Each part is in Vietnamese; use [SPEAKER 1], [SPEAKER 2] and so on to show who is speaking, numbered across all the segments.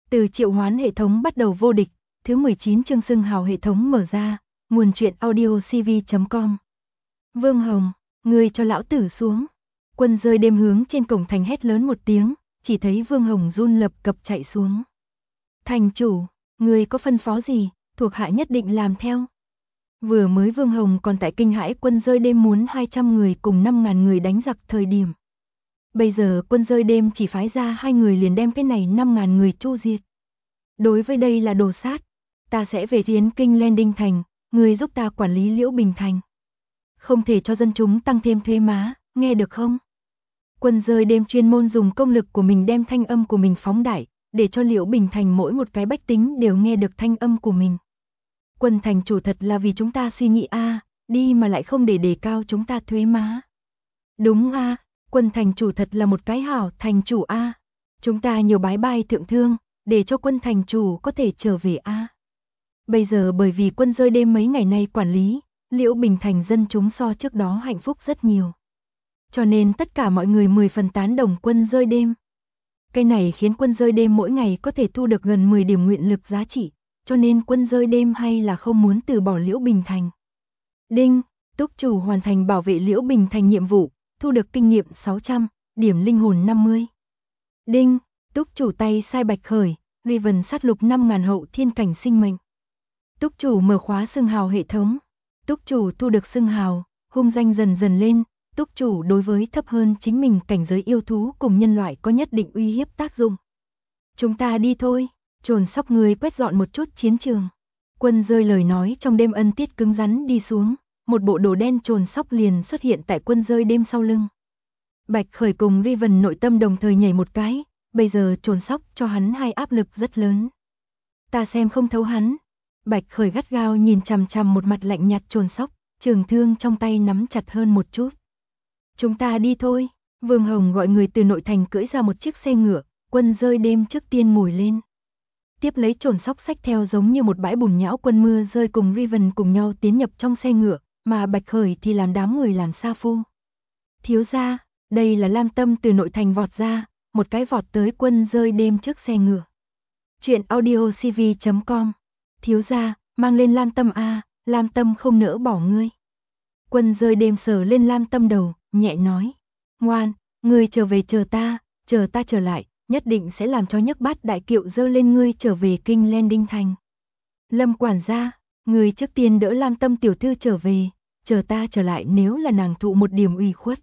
[SPEAKER 1] Từ triệu hoán hệ thống bắt đầu vô địch, thứ 19 chương xưng hào hệ thống mở ra, nguồn truyện audio cv.com. Vương Hồng, ngươi cho lão tử xuống. Quân rơi đêm hướng trên cổng thành hét lớn một tiếng, chỉ thấy Vương Hồng run lập cập chạy xuống. Thành chủ, ngươi có phân phó gì, thuộc hạ nhất định làm theo. Vừa mới Vương Hồng còn tại kinh hãi quân rơi đêm muốn 200 người cùng 5.000 người đánh giặc thời điểm. Bây giờ quân rơi đêm chỉ phái ra 2 người liền đem cái này 5.000 người chu diệt. Đối với đây là đồ sát, ta sẽ về Thiến Kinh Landing thành, người giúp ta quản lý Liễu Bình thành. Không thể cho dân chúng tăng thêm thuế má, nghe được không? Quân rơi đêm chuyên môn dùng công lực của mình đem thanh âm của mình phóng đại, để cho Liễu Bình thành mỗi một cái bách tính đều nghe được thanh âm của mình. Quân thành chủ thật là vì chúng ta suy nghĩ a, đi mà lại không để đề cao chúng ta thuế má. Đúng a, quân thành chủ thật là một cái hảo thành chủ a. Chúng ta nhiều bái bai thượng thương, để cho quân thành chủ có thể trở về a. Bây giờ bởi vì quân rơi đêm mấy ngày nay quản lý, Liễu Bình thành dân chúng so trước đó hạnh phúc rất nhiều. Cho nên tất cả mọi người 10 phần tán đồng quân rơi đêm. Cái này khiến quân rơi đêm mỗi ngày có thể thu được gần 10 điểm nguyện lực giá trị, cho nên quân rơi đêm hay là không muốn từ bỏ Liễu Bình thành. Đinh, túc chủ hoàn thành bảo vệ Liễu Bình thành nhiệm vụ, thu được kinh nghiệm 600, điểm linh hồn 50. Đinh, túc chủ tay sai bạch khởi, Riven sát lục 5.000 hậu thiên cảnh sinh mệnh. Túc chủ mở khóa xưng hào hệ thống. Túc chủ thu được xưng hào, hung danh dần dần lên. Túc chủ đối với thấp hơn chính mình cảnh giới yêu thú cùng nhân loại có nhất định uy hiếp tác dụng. Chúng ta đi thôi, trồn sóc người quét dọn một chút chiến trường. Quân rơi lời nói trong đêm ân tiết cứng rắn đi xuống, một bộ đồ đen trồn sóc liền xuất hiện tại quân rơi đêm sau lưng. Bạch Khởi cùng Riven nội tâm đồng thời nhảy một cái, bây giờ trồn sóc cho hắn hai áp lực rất lớn. Ta xem không thấu hắn. Bạch Khởi gắt gao nhìn chằm chằm một mặt lạnh nhạt trồn sóc, trường thương trong tay nắm chặt hơn một chút. Chúng ta đi thôi. Vương Hồng gọi người từ nội thành cưỡi ra một chiếc xe ngựa, quân rơi đêm trước tiên ngồi lên. Tiếp lấy trồn sóc xách theo giống như một bãi bùn nhão quân mưa rơi cùng Riven cùng nhau tiến nhập trong xe ngựa, mà Bạch Khởi thì làm đám người làm sa phu. Thiếu gia, đây là Lam Tâm từ nội thành vọt ra, một cái vọt tới quân rơi đêm trước xe ngựa. Chuyện audio cv.com. Thiếu gia, mang lên Lam Tâm a, Lam Tâm không nỡ bỏ ngươi. Quân rơi đêm sờ lên Lam Tâm đầu, nhẹ nói. Ngoan, ngươi trở về chờ ta trở lại, nhất định sẽ làm cho nhấc bát đại kiệu dơ lên ngươi trở về Kinh Landing thành. Lâm quản gia, ngươi trước tiên đỡ Lam Tâm tiểu thư trở về, chờ ta trở lại nếu là nàng thụ một điểm ủy khuất.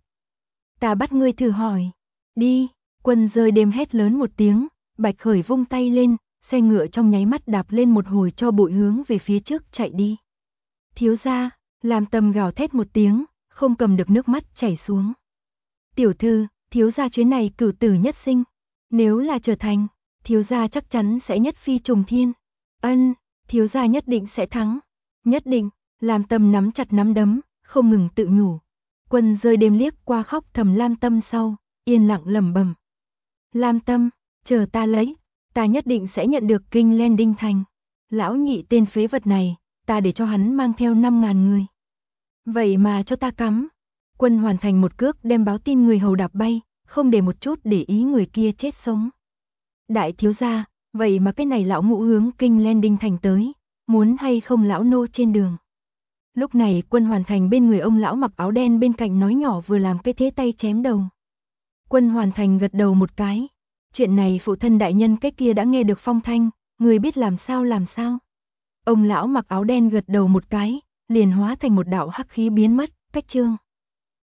[SPEAKER 1] Ta bắt ngươi thử hỏi. Đi, quân rơi đêm hét lớn một tiếng, Bạch Khởi vung tay lên, xe ngựa trong nháy mắt đạp lên một hồi cho bụi hướng về phía trước chạy đi. Thiếu gia, Lam Tâm gào thét một tiếng, không cầm được nước mắt chảy xuống. Tiểu thư, thiếu gia chuyến này cửu tử nhất sinh. Nếu là trở thành, thiếu gia chắc chắn sẽ nhất phi trùng thiên. Ân, thiếu gia nhất định sẽ thắng. Nhất định, Lam Tâm nắm chặt nắm đấm, không ngừng tự nhủ. Quân rơi đêm liếc qua khóc thầm Lam Tâm sau, yên lặng lẩm bẩm. Lam Tâm, chờ ta lấy, ta nhất định sẽ nhận được Kinh Landing thành. Lão nhị tên phế vật này, ta để cho hắn mang theo 5.000 người. Vậy mà cho ta cắm. Quân hoàn thành một cước đem báo tin người hầu đạp bay, không để một chút để ý người kia chết sống. Đại thiếu gia, vậy mà cái này lão ngũ hướng Kinh Landing thành tới, muốn hay không lão nô trên đường. Lúc này Quân hoàn thành bên người ông lão mặc áo đen bên cạnh nói nhỏ vừa làm cái thế tay chém đầu. Quân hoàn thành gật đầu một cái. Chuyện này phụ thân đại nhân cái kia đã nghe được phong thanh, người biết làm sao làm sao. Ông lão mặc áo đen gật đầu một cái, liền hóa thành một đạo hắc khí biến mất, cách trương.